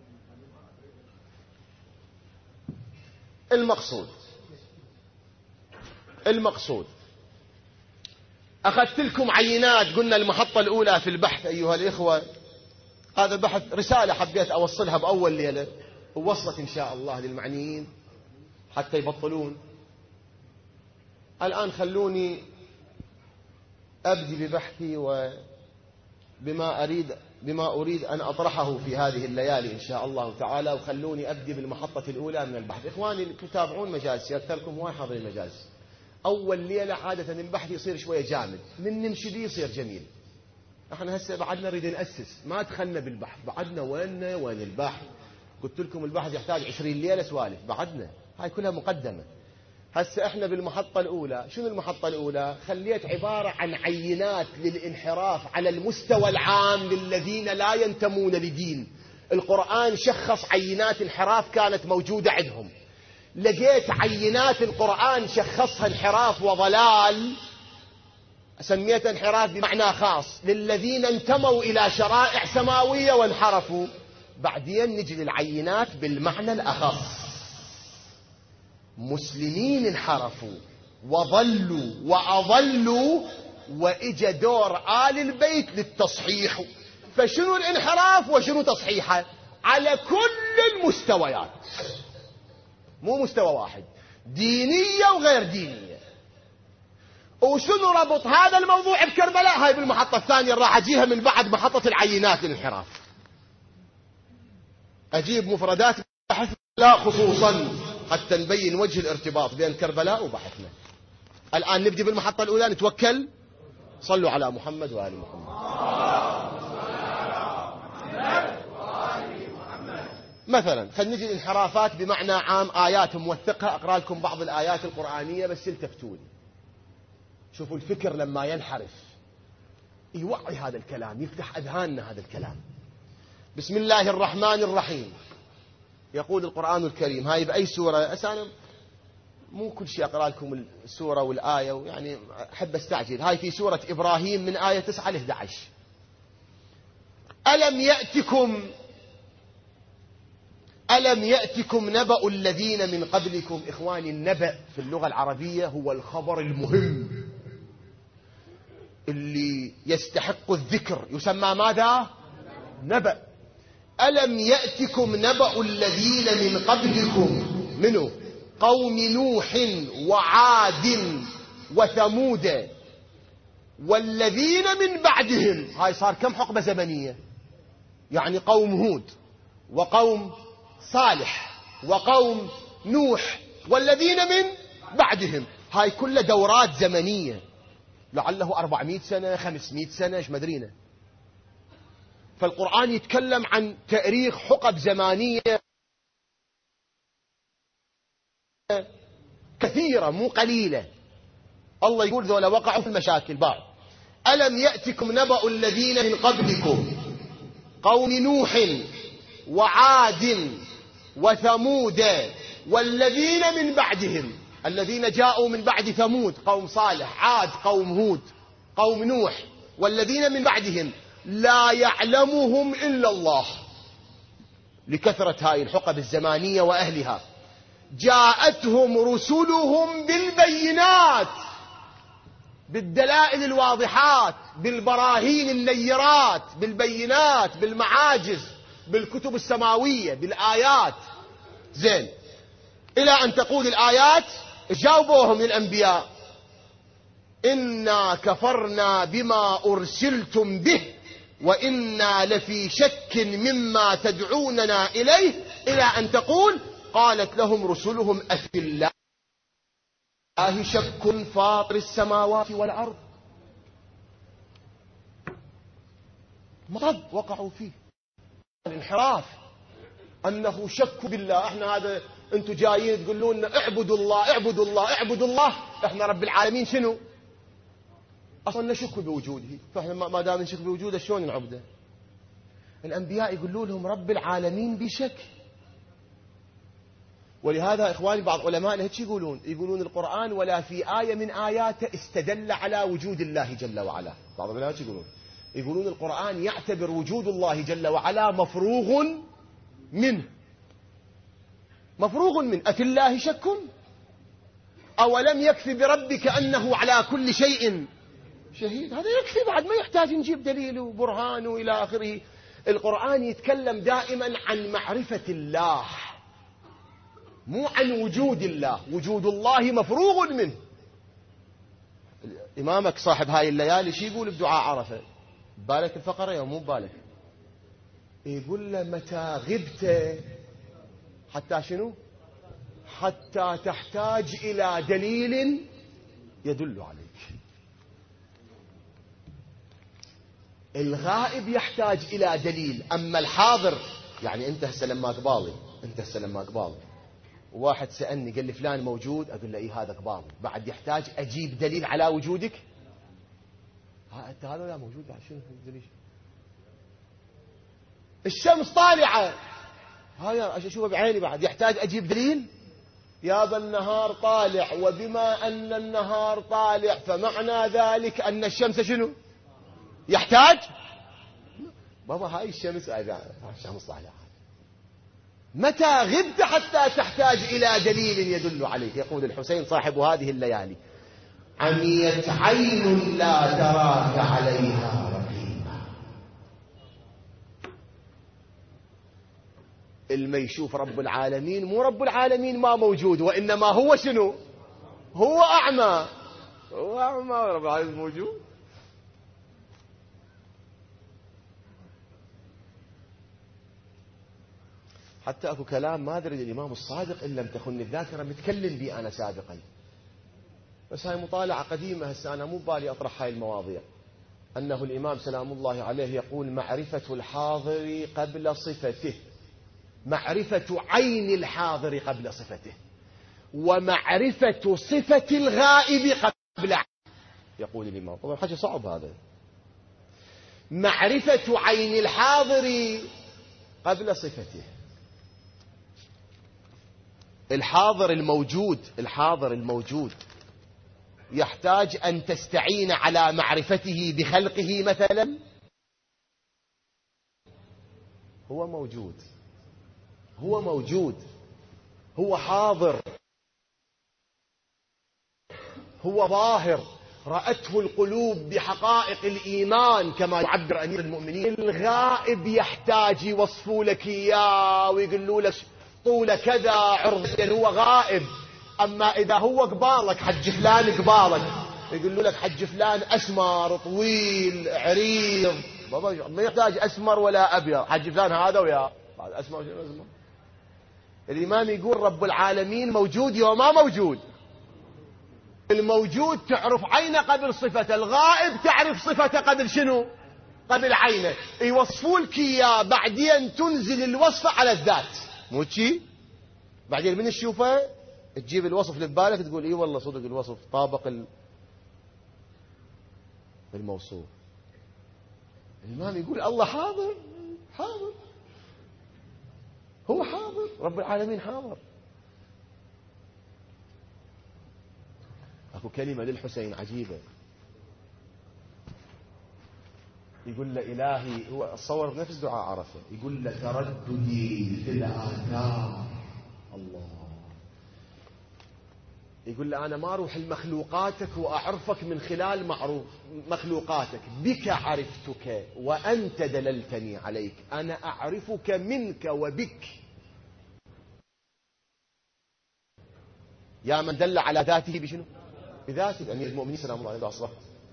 المقصود أخذت لكم عينات. قلنا المحطة الأولى في البحث أيها الإخوة، هذا بحث رسالة حبيت أوصلها بأول ليلة، ووصلت إن شاء الله للمعنيين حتى يبطلون. الآن خلوني أبدي ببحثي وبما أريد أن أطرحه في هذه الليالي إن شاء الله تعالى. وخلوني أبدي بالمحطة الأولى من البحث. إخواني اللي تتابعون مجالس، أكثركم هو حاضرين المجالس، أول ليلة عادة البحث يصير شوية جامد، من نمشي بيه يصير جميل. احنا هسه بعدنا نريد نأسس، ما دخلنا بالبحث، بعدنا وين البحث. قلت لكم البحث يحتاج 20 ليلة سوالف، بعدنا هاي كلها مقدمة. هسه احنا بالمحطة الأولى. شنو المحطة الأولى؟ خليت عبارة عن عينات للانحراف على المستوى العام للذين لا ينتمون لدين. القرآن شخص عينات انحراف كانت موجودة عندهم. لقيت عينات القرآن شخصها انحراف وضلال، سميتها انحراف بمعنى خاص للذين انتموا إلى شرائع سماوية وانحرفوا. بعدين نجي للعينات بالمعنى الأخص، مسلمين انحرفوا وضلوا وأضلوا، وإجا دور آل البيت للتصحيح. فشنو الانحراف وشنو تصحيحه؟ على كل المستويات، مو مستوى واحد، دينية وغير دينية. وشنو ربط هذا الموضوع بكربلاء؟ هاي بالمحطة الثانية راح أجيها من بعد محطة العينات الانحراف. أجيب مفردات بحث لا خصوصا حتى نبين وجه الارتباط بين كربلاء وبحثنا. الآن نبدي بالمحطة الأولى، نتوكل. صلوا على محمد وآل محمد. مثلا خلينا نجي الانحرافات بمعنى عام، آيات موثقة. أقرأ لكم بعض الآيات القرآنية بس التفتون. شوفوا الفكر لما ينحرف يوعي هذا الكلام، يفتح أذهاننا هذا الكلام. بسم الله الرحمن الرحيم. يقول القرآن الكريم، هاي بأي سورة؟ أنا مو كل شيء أقرأ لكم السورة والآية، ويعني أحب أستعجل. هاي في سورة إبراهيم من آية 9 ل 11. ألم يأتكم نبأ الذين من قبلكم. إخواني، النبأ في اللغة العربية هو الخبر المهم اللي يستحق الذكر، يسمى ماذا؟ نبأ. ألم يأتكم نبأ الذين من قبلكم، منه قوم نوح وعاد وثمود والذين من بعدهم. هاي صار كم حقبة زمنية؟ يعني قوم هود وقوم صالح وقوم نوح والذين من بعدهم. هاي كلها دورات زمنية، لعله 400 سنة 500 سنة، ايش مدرينا. فالقرآن يتكلم عن تاريخ حقب زمانية كثيرة مو قليلة. الله يقول ذولا وقعوا في المشاكل بعض. ألم يأتكم نبأ الذين من قبلكم قوم نوح وعاد وثمود والذين من بعدهم. الذين جاءوا من بعد ثمود قوم صالح، عاد قوم هود، قوم نوح، والذين من بعدهم لا يعلمهم إلا الله. لكثرة هاي الحقب الزمانية وأهلها جاءتهم رسلهم بالبينات، بالدلائل الواضحات، بالبراهين النيرات، بالبينات، بالمعاجز، بالكتب السماوية، بالآيات. زين، إلى أن تقول الآيات جاوبوهم الأنبياء إنا كفرنا بما أرسلتم به وإنا لفي شك مما تدعوننا إليه، إلى أن تقول قالت لهم رسلهم أفي الله شك فاطر السماوات والأرض. مرض وقعوا فيه الانحراف، أنه شك بالله. احنا هذا انتم جايين تقولون لنا اعبدوا الله اعبدوا الله اعبدوا الله، احنا رب العالمين شنو؟ اصلا نشك بوجوده، فاحنا ما دام نشك بوجوده شلون نعبده؟ الانبياء يقولوا لهم رب العالمين بشك. ولهذا اخواني بعض علمائنا هيك يقولون القرآن ولا في آية من آياته استدل على وجود الله جل وعلا. بعض العلماء يقولون القرآن يعتبر وجود الله جل وعلا مفروغ منه، مفروغ من. أفي الله شك؟ أولم يكفي بربك أنه على كل شيء شهيد؟ هذا يكفي، بعد ما يحتاج نجيب دليل وبرهان وإلى آخره. القرآن يتكلم دائما عن معرفة الله، مو عن وجود الله. وجود الله مفروغ منه. إمامك صاحب هاي الليالي شي يقول بدعاء عرفة؟ بالك الفقرة يوم مو بالك؟ يقول له متى غبت حتى شنو؟ حتى تحتاج إلى دليل يدل عليك. الغائب يحتاج إلى دليل، أما الحاضر يعني أنت هسه لما قبالي واحد سألني قال لي فلان موجود، أقول له إيه هذا قبالي، بعد يحتاج أجيب دليل على وجودك؟ أنت هذا لا موجود، بعد شنو دليل؟ الشمس طالعة، هاي أشوفها بعيني، بعد يحتاج أجيب دليل؟ يابا النهار طالع، وبما أن النهار طالع فمعنى ذلك أن الشمس شنو؟ يحتاج؟ بابا هاي الشمس طالعة. متى غبت حتى تحتاج إلى دليل يدل عليك؟ يقول الحسين صاحب هذه الليالي عميت عين لا تراك عليها رقيبا. اللي يشوف رب العالمين، مو رب العالمين ما موجود، وإنما هو شنو؟ هو أعمى. رب العالمين موجود. حتى أكو كلام ما أدري الإمام الصادق إن لم تخن الذاكرة متكلم بي أنا سابقا، بس هاي مطالعة قديمة هسه أنا مو بالي أطرح هاي المواضيع. أنه الإمام سلام الله عليه يقول معرفة الحاضر قبل صفته، معرفة عين الحاضر قبل صفته، ومعرفة صفة الغائب قبل عين. يقول الإمام طبعا حاجة صعب هذا، معرفة عين الحاضر قبل صفته. الحاضر الموجود يحتاج أن تستعين على معرفته بخلقه مثلا. هو موجود، هو حاضر، هو ظاهر، رأته القلوب بحقائق الإيمان كما يعبر أمير المؤمنين. الغائب يحتاج يوصفوا لك إياه ويقولوا لك طول كذا عرض، هو غائب. أما إذا هو قبالك حج فلان قبالك، يقولوا لك حج فلان أسمر طويل عريض، بابا ما يحتاج أسمر ولا أبيض، حج فلان هذا ويا بعد أسمر. الإمام يقول رب العالمين موجود وما موجود. الموجود تعرف عينه قبل صفته، الغائب تعرف صفته قبل شنو؟ قبل عينه. يوصفوا لك إياه بعدين تنزل الوصفة على الذات، مو شي؟ بعدين من تشوفه تجيب الوصف اللي ببالك تقول اي والله صدق الوصف طابق الموصوف. الإمام يقول الله حاضر، هو حاضر، رب العالمين حاضر. أكو كلمة للحسين عجيبة، يقول له إلهي، هو صور نفس دعاء عرفة، يقول له ترددي في الآثار. الله يقول له أنا ما أروح لمخلوقاتك وأعرفك من خلال معروف مخلوقاتك، بك عرفتك وأنت دللتني عليك، أنا أعرفك منك وبك. يا من دل على ذاته بشنو؟ بذاته. أمير المؤمنين سلام الله عليه أصلا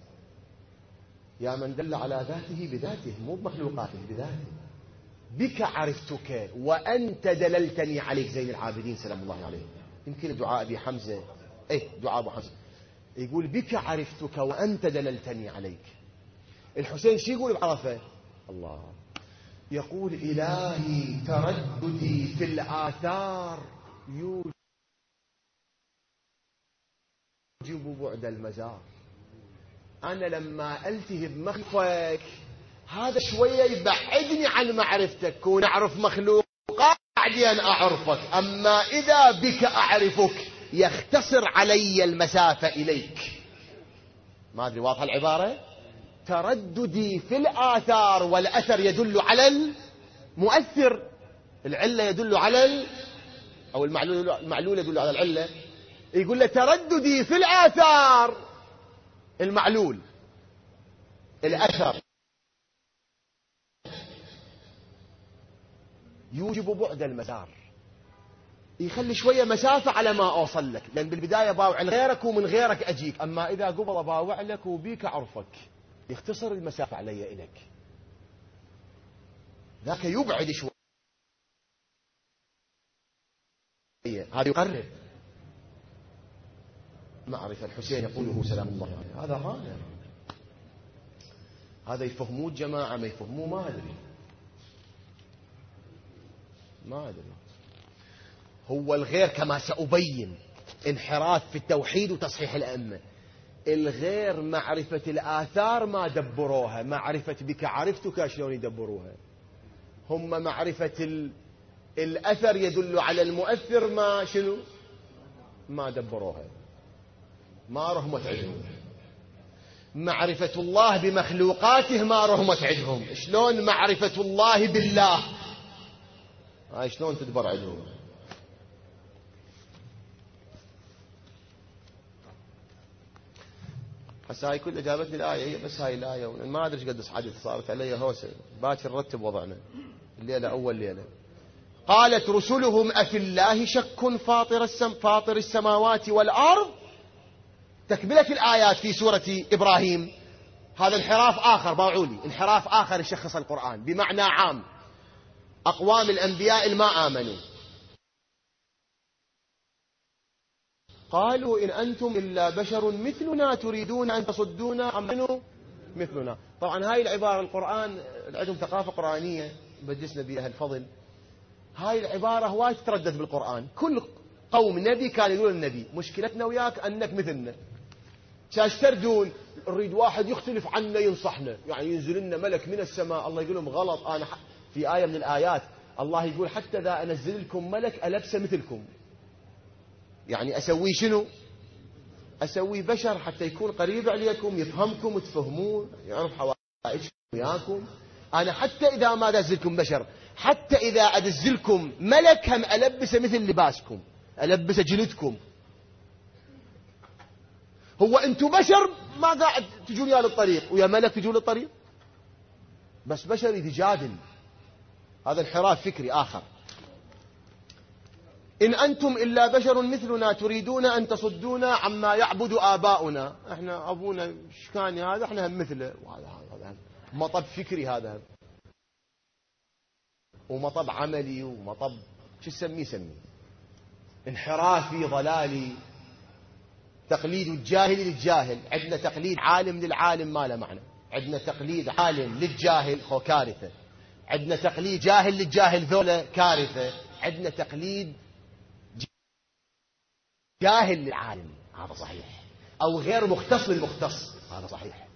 يا من دل على ذاته بذاته مو بمخلوقاته بذاته. بك عرفتك وأنت دللتني عليك. زين العابدين سلام الله عليه. يمكن دعاء أبي حمزة دعاء أبو حمزة يقول بك عرفتك وأنت دللتني عليك. الحسين شو يقول بعرفة؟ الله يقول إلهي ترددي في الآثار يوجب بعد المزار. أنا لما ألتهب مخلوقك هذا شوية يبعدني عن معرفتك. كون أعرف مخلوقات بعدين أعرفك. أما إذا بك أعرفك يختصر علي المسافة إليك. ما أدري واضحة العبارة؟ ترددي في الآثار والأثر يدل على المؤثر. العلة يدل على أو المعلول يدل على العلة. يقول له ترددي في الآثار المعلول الأثر يوجب بعد المسار. يخلي شوية مسافة على ما أوصل لك. لأن بالبداية باوع غيرك ومن غيرك أجيك. أما إذا قبل باوع لك وبيك أعرفك يختصر المسافة علي إليك. ذاك يبعد شوية. هذا يقرب. معرفة الحسين يقوله سلام الله عليه هذا غاية. هذا يفهموه الجماعة ما يفهموه ما أدري. هو الغير كما سأبين انحراف في التوحيد وتصحيح الأئمة. الغير معرفة الآثار ما دبروها. معرفة بك عرفتك شلون يدبروها. هم معرفة الأثر يدل على المؤثر ما دبروها. ما رهمت عندهم. معرفة الله بمخلوقاته ما رهمت عندهم. شلون معرفة الله بالله هاي شلون تدبر عندهم. هسه هاي كلها جابتني الآية هي بس هاي الآية. ما أدري ايش قد حدث صارت علي هوسة. باكر نرتب وضعنا الليلة أول ليلة. قالت رسلهم أفي الله شك فاطر السماوات والأرض. تكملة الآيات في سورة إبراهيم. هذا انحراف آخر باعولي. انحراف آخر يشخص القرآن بمعنى عام. أقوام الأنبياء ما آمنوا قالوا إن أنتم إلا بشر مثلنا تريدون أن تصدونا عمن مثلنا. طبعا هاي العبارة القرآن عندهم ثقافة قرآنية بدسنا بها الفضل. هاي العبارة هواي تتردد بالقرآن. كل قوم نبي كان يقول النبي مشكلتنا وياك أنك مثلنا. شاش تردون نريد واحد يختلف عنا ينصحنا. يعني ينزل لنا ملك من السماء. الله يقول لهم غلط. أنا في آية من الآيات الله يقول حتى إذا أنزل لكم ملك ألبسه مثلكم. يعني أسوي شنو؟ أسوي بشر حتى يكون قريب عليكم يفهمكم وتفهمون يعرف حوائجكم وياكم. أنا حتى إذا ما أنزلكم بشر حتى إذا أنزلكم ملك هم ألبسه مثل لباسكم ألبسه جلدكم. هو أنتم بشر ما قاعد تجون يا للطريق ويا ملك تجون للطريق. بس بشر يتجادل. هذا انحراف فكري آخر. إن أنتم إلا بشر مثلنا تريدون أن تصدونا عما يعبد آباؤنا. إحنا أبونا شكاني هذا إحنا هم مثله. هذا مطب فكري هذا ومطب عملي ومطب شو سميه انحرافي ضلالي. تقليد الجاهل للجاهل. عندنا تقليد عالم للعالم ما له معنى. عندنا تقليد عالم للجاهل هو كارثة. عندنا تقليد جاهل للجاهل ذولا كارثة. عندنا تقليد جاهل للعالم هذا صحيح. أو غير مختص للمختص هذا صحيح.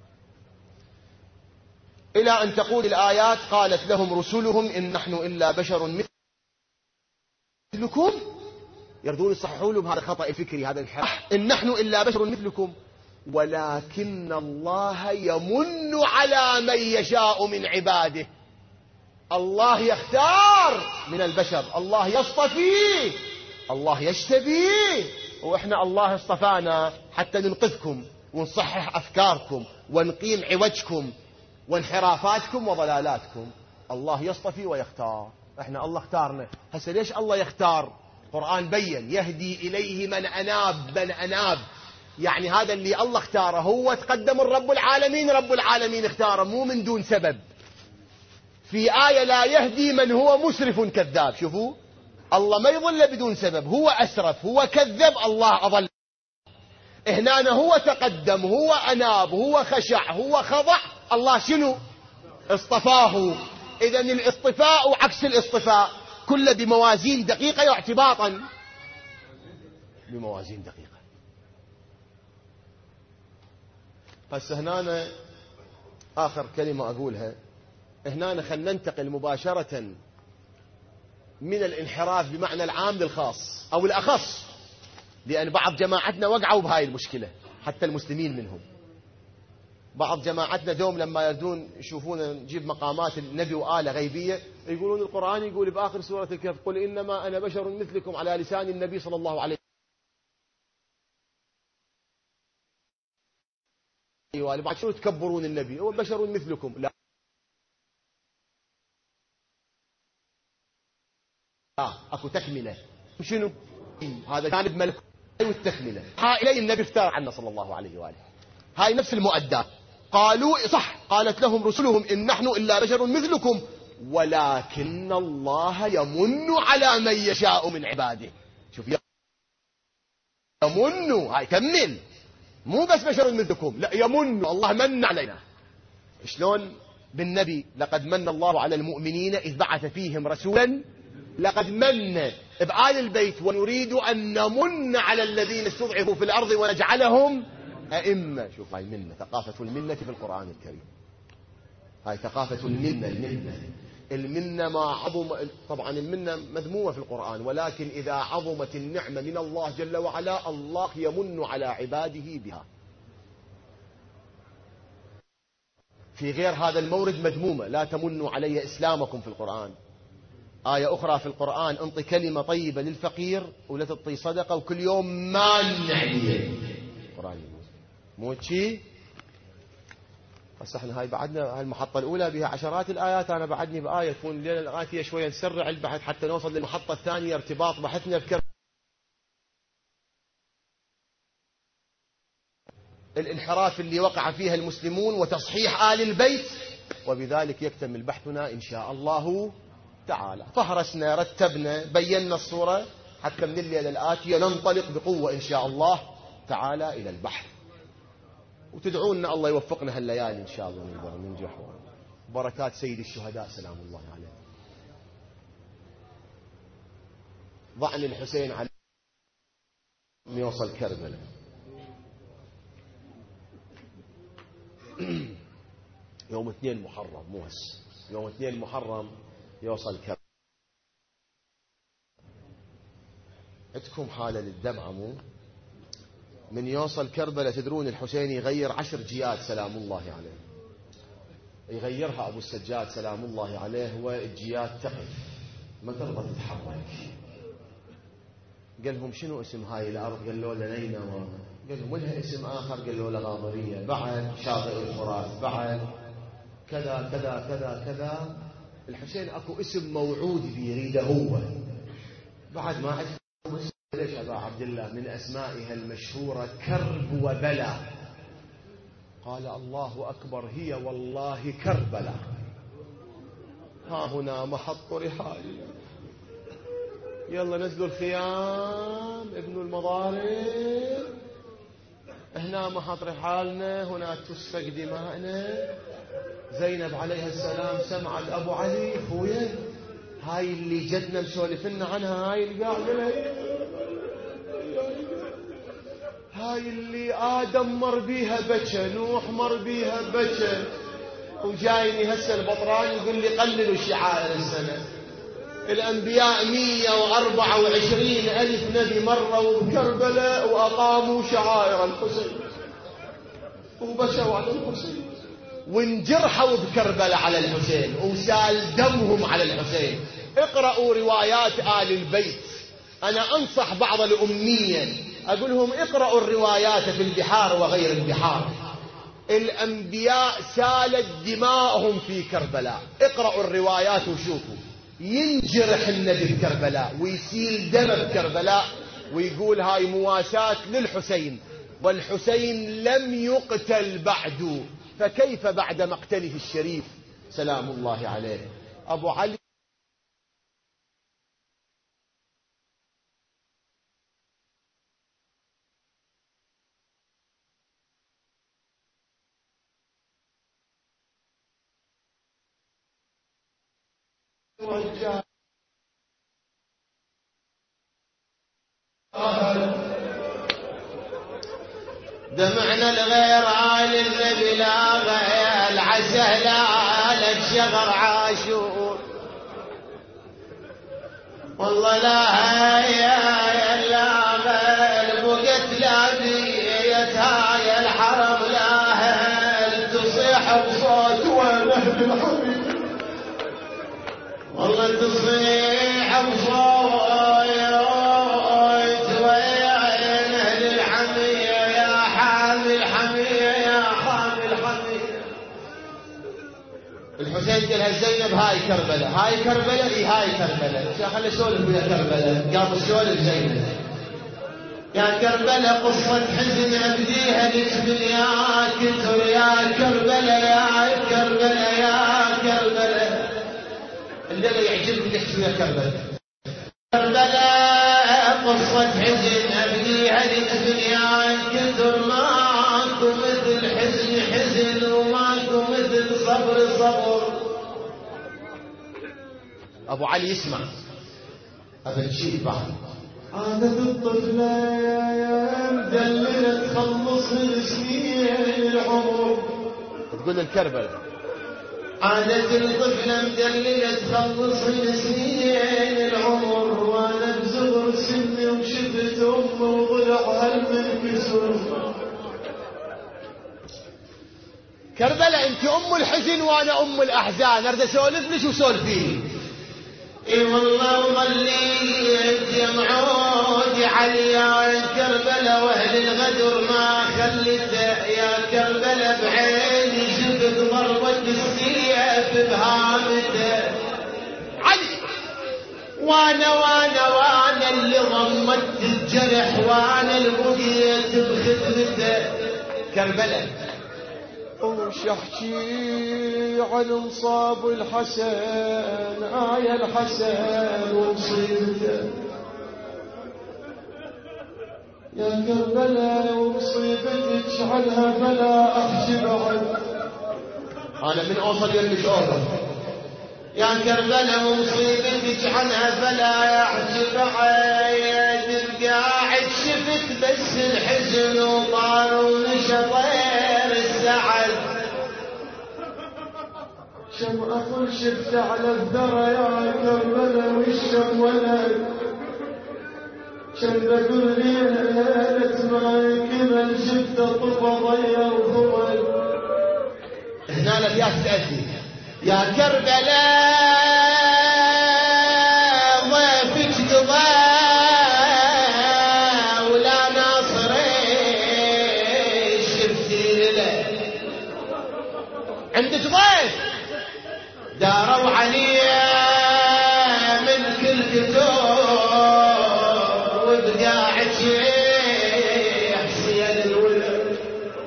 إلى أن تقول الآيات قالت لهم رسلهم إن نحن إلا بشر مثلكم. يردون يصححوا لهم هذا خطأ فكري هذا الحق. إن نحن إلا بشر مثلكم ولكن الله يمن على من يشاء من عباده. الله يختار من البشر. الله يصطفي. الله يجتبي. وإحنا الله اصطفانا حتى ننقذكم ونصحح أفكاركم ونقيم عوجكم وانحرافاتكم وضلالاتكم. الله يصطفي ويختار. إحنا الله اختارنا. هسه ليش الله يختار؟ القرآن بين يهدي إليه من أناب. يعني هذا اللي الله اختاره، هو تقدم الرب العالمين، رب العالمين اختاره مو من دون سبب. في آية لا يهدي من هو مسرف كذاب. شوفوا، الله ما يضل بدون سبب، هو أسرف، هو كذب، الله أضل. هنا هو تقدم، هو أناب، هو خشع، هو خضع، الله شنو؟ اصطفاه. إذن الاصطفاء عكس الاصطفاء، كله بموازين دقيقة واعتباطا بموازين دقيقة. هسه هنا آخر كلمة أقولها، هنا خلينا ننتقل مباشرة من الانحراف بمعنى العام للخاص أو الأخص، لأن بعض جماعتنا وقعوا بهاي المشكلة، حتى المسلمين منهم. بعض جماعتنا دوم لما يردون يشوفون نجيب مقامات النبي وآلة غيبية، يقولون القرآن يقول بآخر سورة الكهف قل إنما أنا بشر مثلكم، على لسان النبي صلى الله عليه وآله. بعد شنو تكبرون النبي؟ هو بشر مثلكم. لا أكو تكملة. شنو هذا؟ جانب ملك والتكملة. هاي إلي النبي افترى عنا صلى الله عليه وآله. هاي نفس المؤدات. قالوا صح، قالت لهم رسلهم إن نحن إلا بشر مثلكم ولكن الله يمن على من يشاء من عباده. شوف، يمن، هاي كمل، مو بس بشر مثلكم، لا يمن، الله من علينا. شلون؟ بالنبي، لقد من الله على المؤمنين إذ بعث فيهم رسولا. لقد من بآل البيت ونريد أن نمن على الذين استضعفوا في الأرض ونجعلهم أئمة. شوف هاي منة، ثقافة المنة في القرآن الكريم. هاي ثقافة المنة ما عظم. طبعا المنة مذمومة في القرآن، ولكن إذا عظمت النعمة من الله جل وعلا، الله يمن على عباده بها. في غير هذا المورد مذمومة، لا تمنوا علي إسلامكم في القرآن. آية أخرى في القرآن، انطي كلمة طيبة للفقير ولا تعطي صدقة وكل يوم مان عليه. القرآن مو شي. هسه احنا هاي بعدنا، هاي المحطة الأولى بها عشرات الآيات، أنا بعدني بآية تكون الليلة الآتية شوية نسرع البحث حتى نوصل للمحطة الثانية، ارتباط بحثنا الانحراف اللي وقع فيها المسلمون وتصحيح آل البيت، وبذلك يكتمل بحثنا إن شاء الله تعالى. فهرسنا، رتبنا، بينا الصورة، حتى من الليلة الآتية ننطلق بقوة إن شاء الله تعالى إلى البحث. وتدعونا الله يوفقنا هالليالي إن شاء الله ننجح. بركات سيد الشهداء سلام الله عليه. ضعن الحسين عليه يوصل كربلاء. يوم 2 محرم، مو هسه، يوم 2 محرم يوصل كربلاء. عندكم حالة للدمعة مو؟ من يوصل كربلاء تدرون الحسين يغير 10 جيات سلام الله عليه، يغيرها أبو السجاد سلام الله عليه، والجيات تقف ما ترضى تتحرك. قال لهم شنو اسم هاي الأرض؟ قالوا له نينوى. قال لهم ولها اسم آخر؟ قالوا له غاضرية، بعد شاطئ الفرات، بعد كذا كذا كذا كذا. الحسين أكو اسم موعود بيريده هو، بعد ما عرف ليش أبا عبد الله من أسمائها المشهورة كرب وبلا. قال الله أكبر، هي والله كربلاء. ها هنا محط رحالنا، يلا نزلوا الخيام، ابنوا المضارب، هنا محط رحالنا، هنا تسفك دماءنا. زينب عليها السلام سمعت أبو علي خويا، هاي اللي جدنا مسولفنا عنها، هاي اللي قاعدة، هاي اللي آدم مر بيها بكى، نوح مر بيها بكى، وجايني هسه البطران يقول لي قللوا شعائر السنة. الأنبياء 124,000 نبي مروا بكربلاء وأقاموا شعائر الحسين وبكوا على الحسين، وانجرحوا بكربلاء على الحسين، وسال دمهم على الحسين. اقرأوا روايات آل البيت. أنا أنصح بعض الأمية أقول لهم اقرأوا الروايات في البحار وغير البحار. الأنبياء سالت دماءهم في كربلاء، اقرأوا الروايات وشوفوا. ينجرح النبي بكربلاء ويسيل دم بكربلاء، ويقول هاي مواساة للحسين، والحسين لم يقتل بعد، فكيف بعد مقتله الشريف سلام الله عليه؟ أبو علي دمعنا الغير آل النبي لا غير العسى لا الشغر عاشور، والله لا لا غير بقت لا بيت هاي الحرم لا هل تصيح بصوت ونهب الحبيب، والله تصيح بصوت الحسين قالها زينب هاي كربلاء هاي كربلاء اي هاي كربلاء، شو خلي اسولف ويا كربلاء قام اسولف زينب يا كربلاء قصة حزن ابديها لك يا كثر يا كربلاء يا كربلاء يا كربلاء اللي يعجبني تحكي ويا كربلاء كربلاء قصة حزن ابديها لك يا كثر ماكو مثل حزن حزن وماكو مثل صبر صبر. أبو علي يسمع هذا الشيء بعد عادت الطفلة يا مدللة تخلص من سنين العمر، تقول الكربلاء عادت الطفلة مدللة تخلص من سنين العمر، وأنا بزغر سني وشفت أم وضلعها المنكسر. كربلاء انت ام الحزن وانا ام الاحزان، اريد اسولف لك وسولفيني. اي والله وظليت يا معودي علي يا كربلاء واهل الغدر ما خليته يا كربلاء بعيني شفت ضربة السيف بهامته علي، وانا اللي ضمت الجرح وانا اللي بقيت بخدمته. كربلاء وش احكي عن مصاب الحسن يا الحسن ومصيبته يا كربلاء ومصيبتك عنها فلا احكي بعد، انا من اوصل يمك اوصل يا كربلاء ومصيبتك عنها فلا احكي بعد، القاعد شفت بس الحزن وطار ونشطير السعد، شم أخل شفت على الذرى يا كربلاء والشم ولد، شم بقول ليلة ما يكمل شفت طفى ضيا وضول. هنا الأبيات تأتي يا كربلاء ضيفك قضى ولا ناصري شفتي له، عندك ضيف داروا عليه من كل كتاب وبقاعد حسين الولد،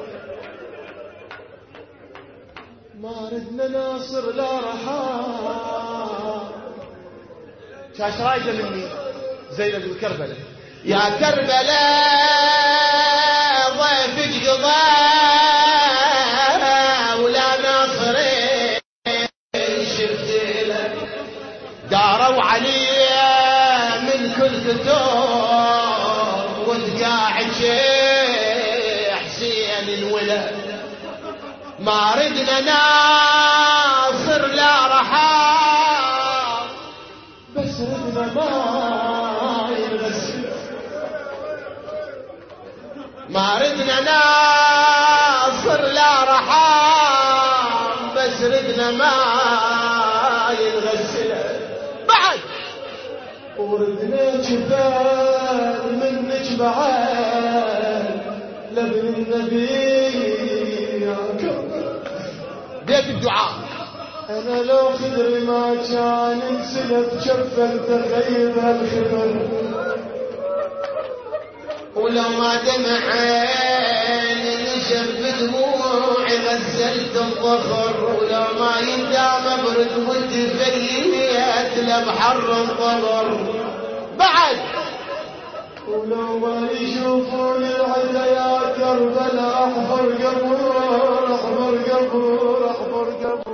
ما ردنا ناصر لا رحال. شاش رايجه مني زينب الكربلاء يا كربلاء ضيفك قضى ولا ناصري داروا عليه من كل كتاب وتقاعد حسين الولد، ما ردنا ناصر لا رحال بس ردنا ما يغسل، ما ردنا ناصر لا رحال بس ردنا ما يغسل بعد، وردنا جبال منك بعد لابن النبي يا كربلاء بيت الدعاء. انا لو خدري ما كان انسلت شفت تخيب هالخبر، ولو ما دمعت نزلت الظهر ولا ما يندام برد والجفريات لبحر الظهر بعد
ولو ما يشوفون العدا يا كربلاء احفر قبور احفر قبور احفر قبور